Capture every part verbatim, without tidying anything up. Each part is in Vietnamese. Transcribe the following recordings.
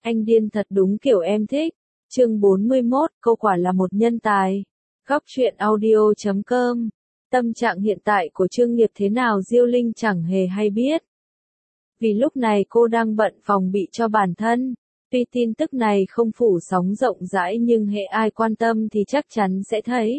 Anh điên thật đúng kiểu em thích. Chương bốn mươi mốt, cô quả là một nhân tài. Góc truyện audio chấm com. Tâm trạng hiện tại của Trương Nghiệp thế nào Diêu Linh chẳng hề hay biết. Vì lúc này cô đang bận phòng bị cho bản thân. Tuy tin tức này không phủ sóng rộng rãi nhưng hệ ai quan tâm thì chắc chắn sẽ thấy.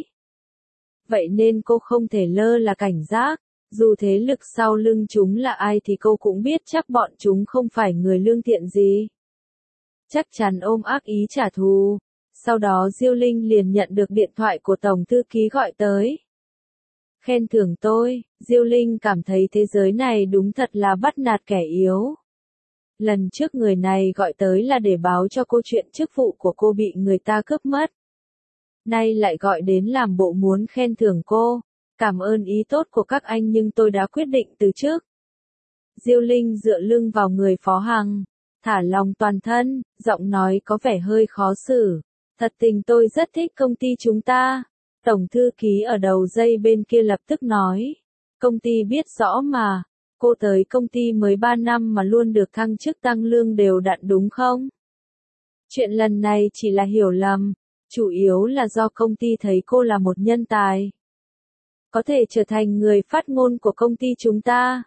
Vậy nên cô không thể lơ là cảnh giác. Dù thế lực sau lưng chúng là ai thì cô cũng biết chắc bọn chúng không phải người lương thiện gì. Chắc chắn ôm ác ý trả thù. Sau đó Diêu Linh liền nhận được điện thoại của Tổng Thư ký gọi tới. Khen thưởng tôi, Diêu Linh cảm thấy thế giới này đúng thật là bắt nạt kẻ yếu. Lần trước người này gọi tới là để báo cho cô chuyện chức vụ của cô bị người ta cướp mất. Nay lại gọi đến làm bộ muốn khen thưởng cô. Cảm ơn ý tốt của các anh nhưng tôi đã quyết định từ chức. Diêu Linh dựa lưng vào người Phó Hằng, thả lòng toàn thân, giọng nói có vẻ hơi khó xử. Thật tình tôi rất thích công ty chúng ta. Tổng Thư ký ở đầu dây bên kia lập tức nói. Công ty biết rõ mà. Cô tới công ty mới ba năm mà luôn được thăng chức tăng lương đều đặn đúng không? Chuyện lần này chỉ là hiểu lầm. Chủ yếu là do công ty thấy cô là một nhân tài. Có thể trở thành người phát ngôn của công ty chúng ta.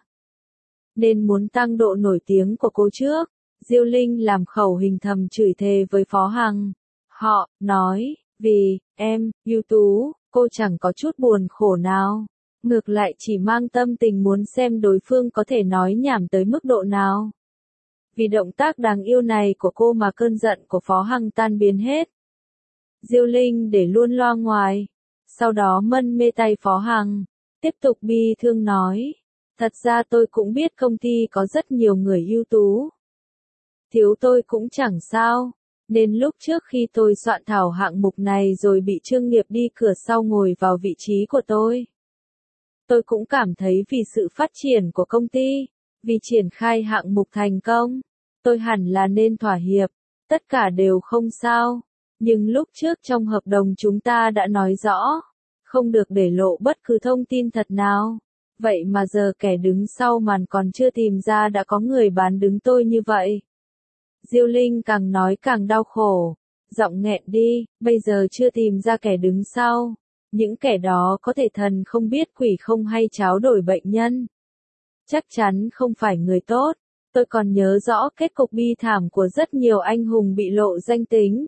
Nên muốn tăng độ nổi tiếng của cô trước. Diêu Linh làm khẩu hình thầm chửi thề với Phó Hằng. Họ, nói, vì, em, ưu tú, cô chẳng có chút buồn khổ nào. Ngược lại chỉ mang tâm tình muốn xem đối phương có thể nói nhảm tới mức độ nào. Vì động tác đáng yêu này của cô mà cơn giận của Phó Hằng tan biến hết. Diêu Linh để luôn loa ngoài. Sau đó mân mê tay Phó Hằng. Tiếp tục bi thương nói. Thật ra tôi cũng biết công ty có rất nhiều người ưu tú. Thiếu tôi cũng chẳng sao. Nên lúc trước khi tôi soạn thảo hạng mục này rồi bị Trương Nghiệp đi cửa sau ngồi vào vị trí của tôi. Tôi cũng cảm thấy vì sự phát triển của công ty, vì triển khai hạng mục thành công, tôi hẳn là nên thỏa hiệp, tất cả đều không sao. Nhưng lúc trước trong hợp đồng chúng ta đã nói rõ, không được để lộ bất cứ thông tin thật nào. Vậy mà giờ kẻ đứng sau màn còn chưa tìm ra đã có người bán đứng tôi như vậy. Diêu Linh càng nói càng đau khổ, giọng nghẹn đi, bây giờ chưa tìm ra kẻ đứng sau. Những kẻ đó có thể thần không biết quỷ không hay cháo đổi bệnh nhân. Chắc chắn không phải người tốt. Tôi còn nhớ rõ kết cục bi thảm của rất nhiều anh hùng bị lộ danh tính.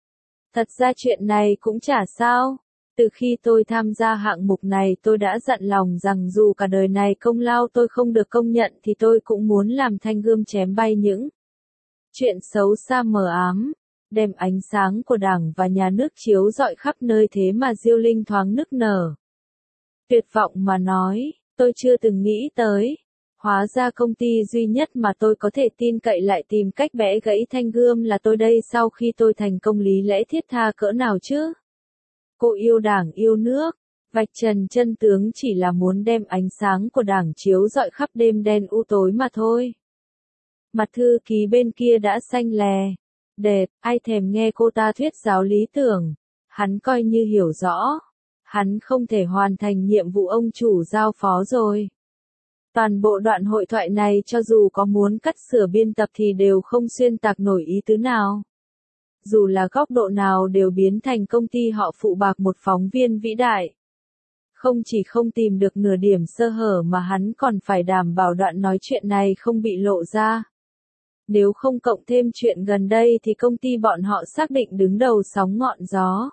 Thật ra chuyện này cũng chả sao. Từ khi tôi tham gia hạng mục này tôi đã dặn lòng rằng dù cả đời này công lao tôi không được công nhận thì tôi cũng muốn làm thanh gươm chém bay những chuyện xấu xa mờ ám, đem ánh sáng của Đảng và nhà nước chiếu rọi khắp nơi thế mà Diêu Linh thoáng nức nở. Tuyệt vọng mà nói, tôi chưa từng nghĩ tới. Hóa ra công ty duy nhất mà tôi có thể tin cậy lại tìm cách bẻ gãy thanh gươm là tôi đây sau khi tôi thành công lý lẽ thiết tha cỡ nào chứ. Cô yêu Đảng yêu nước, vạch trần chân tướng chỉ là muốn đem ánh sáng của Đảng chiếu rọi khắp đêm đen u tối mà thôi. Mặt thư ký bên kia đã xanh lè. Đẹp, ai thèm nghe cô ta thuyết giáo lý tưởng. Hắn coi như hiểu rõ. Hắn không thể hoàn thành nhiệm vụ ông chủ giao phó rồi. Toàn bộ đoạn hội thoại này cho dù có muốn cắt sửa biên tập thì đều không xuyên tạc nổi ý tứ nào. Dù là góc độ nào đều biến thành công ty họ phụ bạc một phóng viên vĩ đại. Không chỉ không tìm được nửa điểm sơ hở mà hắn còn phải đảm bảo đoạn nói chuyện này không bị lộ ra. Nếu không cộng thêm chuyện gần đây thì công ty bọn họ xác định đứng đầu sóng ngọn gió.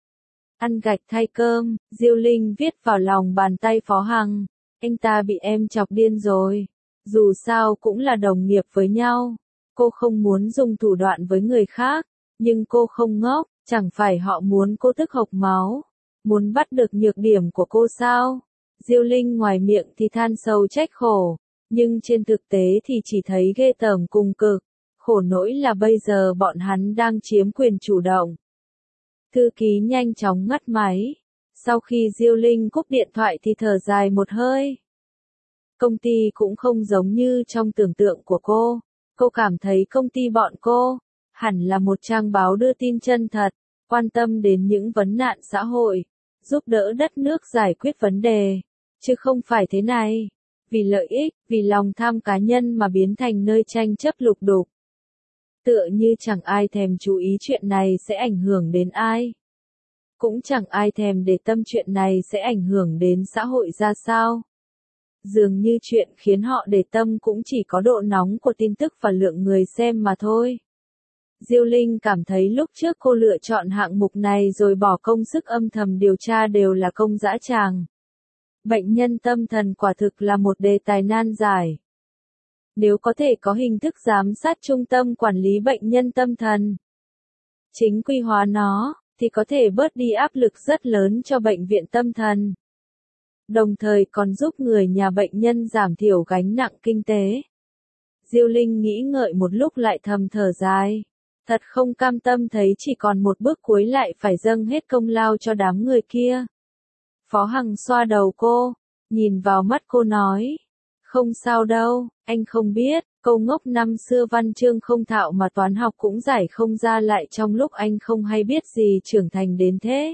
Ăn gạch thay cơm, Diêu Linh viết vào lòng bàn tay Phó Hằng. Anh ta bị em chọc điên rồi. Dù sao cũng là đồng nghiệp với nhau. Cô không muốn dùng thủ đoạn với người khác. Nhưng cô không ngốc, chẳng phải họ muốn cô tức hộc máu. Muốn bắt được nhược điểm của cô sao? Diêu Linh ngoài miệng thì than sâu trách khổ. Nhưng trên thực tế thì chỉ thấy ghê tởm cùng cực. Khổ nỗi là bây giờ bọn hắn đang chiếm quyền chủ động. Thư ký nhanh chóng ngắt máy. Sau khi Diêu Linh cúp điện thoại thì thở dài một hơi. Công ty cũng không giống như trong tưởng tượng của cô. Cô cảm thấy công ty bọn cô hẳn là một trang báo đưa tin chân thật, quan tâm đến những vấn nạn xã hội, giúp đỡ đất nước giải quyết vấn đề, chứ không phải thế này. Vì lợi ích, vì lòng tham cá nhân mà biến thành nơi tranh chấp lục đục. Tựa như chẳng ai thèm chú ý chuyện này sẽ ảnh hưởng đến ai. Cũng chẳng ai thèm để tâm chuyện này sẽ ảnh hưởng đến xã hội ra sao. Dường như chuyện khiến họ để tâm cũng chỉ có độ nóng của tin tức và lượng người xem mà thôi. Diêu Linh cảm thấy lúc trước cô lựa chọn hạng mục này rồi bỏ công sức âm thầm điều tra đều là công dã tràng. Bệnh nhân tâm thần quả thực là một đề tài nan giải. Nếu có thể có hình thức giám sát trung tâm quản lý bệnh nhân tâm thần, chính quy hóa nó, thì có thể bớt đi áp lực rất lớn cho bệnh viện tâm thần. Đồng thời còn giúp người nhà bệnh nhân giảm thiểu gánh nặng kinh tế. Diêu Linh nghĩ ngợi một lúc lại thầm thở dài. Thật không cam tâm thấy chỉ còn một bước cuối lại phải dâng hết công lao cho đám người kia. Phó Hằng xoa đầu cô, nhìn vào mắt cô nói. Không sao đâu, anh không biết, câu ngốc năm xưa văn chương không thạo mà toán học cũng giải không ra lại trong lúc anh không hay biết gì trưởng thành đến thế.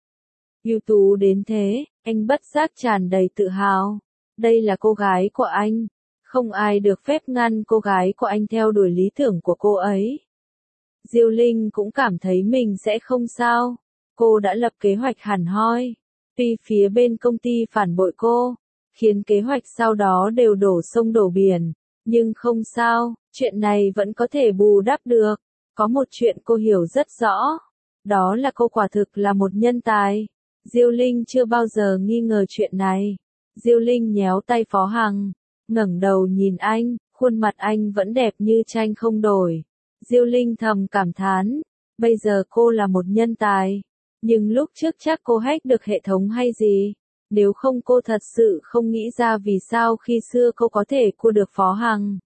Ưu tú đến thế, anh bất giác tràn đầy tự hào. Đây là cô gái của anh. Không ai được phép ngăn cô gái của anh theo đuổi lý tưởng của cô ấy. Diêu Linh cũng cảm thấy mình sẽ không sao. Cô đã lập kế hoạch hẳn hoi. Tuy phía bên công ty phản bội cô, khiến kế hoạch sau đó đều đổ sông đổ biển, nhưng không sao, chuyện này vẫn có thể bù đắp được. Có một chuyện cô hiểu rất rõ, đó là cô quả thực là một nhân tài. Diêu Linh chưa bao giờ nghi ngờ chuyện này. Diêu Linh nhéo tay Phó Hằng, ngẩng đầu nhìn anh, khuôn mặt anh vẫn đẹp như tranh không đổi. Diêu Linh thầm cảm thán, bây giờ cô là một nhân tài, nhưng lúc trước chắc cô hack được hệ thống hay gì. Nếu không cô thật sự không nghĩ ra vì sao khi xưa cô có thể cua được Phó Hằng.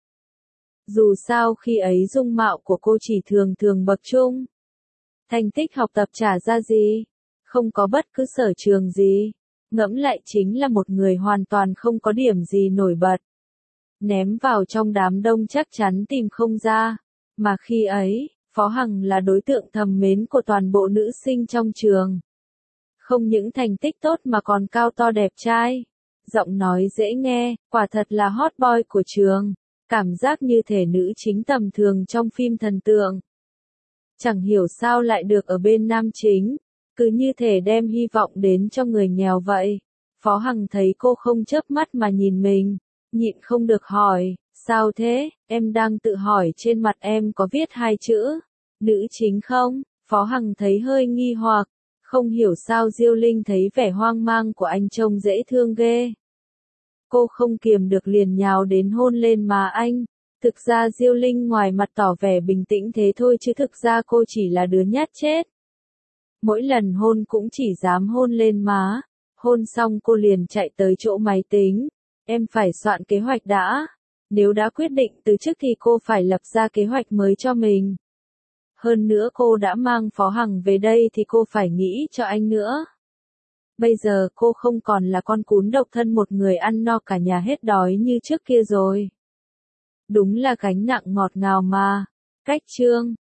Dù sao khi ấy dung mạo của cô chỉ thường thường bậc trung. Thành tích học tập trả ra gì, không có bất cứ sở trường gì. Ngẫm lại chính là một người hoàn toàn không có điểm gì nổi bật. Ném vào trong đám đông chắc chắn tìm không ra. Mà khi ấy, Phó Hằng là đối tượng thầm mến của toàn bộ nữ sinh trong trường. Không những thành tích tốt mà còn cao to đẹp trai. Giọng nói dễ nghe, quả thật là hot boy của trường. Cảm giác như thể nữ chính tầm thường trong phim thần tượng. Chẳng hiểu sao lại được ở bên nam chính. Cứ như thể đem hy vọng đến cho người nghèo vậy. Phó Hằng thấy cô không chớp mắt mà nhìn mình. Nhịn không được hỏi, sao thế, em đang tự hỏi trên mặt em có viết hai chữ. Nữ chính không? Phó Hằng thấy hơi nghi hoặc. Không hiểu sao Diêu Linh thấy vẻ hoang mang của anh trông dễ thương ghê. Cô không kiềm được liền nhào đến hôn lên má anh. Thực ra Diêu Linh ngoài mặt tỏ vẻ bình tĩnh thế thôi chứ thực ra cô chỉ là đứa nhát chết. Mỗi lần hôn cũng chỉ dám hôn lên má. Hôn xong cô liền chạy tới chỗ máy tính. Em phải soạn kế hoạch đã. Nếu đã quyết định từ chức thì cô phải lập ra kế hoạch mới cho mình. Hơn nữa cô đã mang Phó Hằng về đây thì cô phải nghĩ cho anh nữa. Bây giờ cô không còn là con cún độc thân một người ăn no cả nhà hết đói như trước kia rồi. Đúng là gánh nặng ngọt ngào mà. Cách chương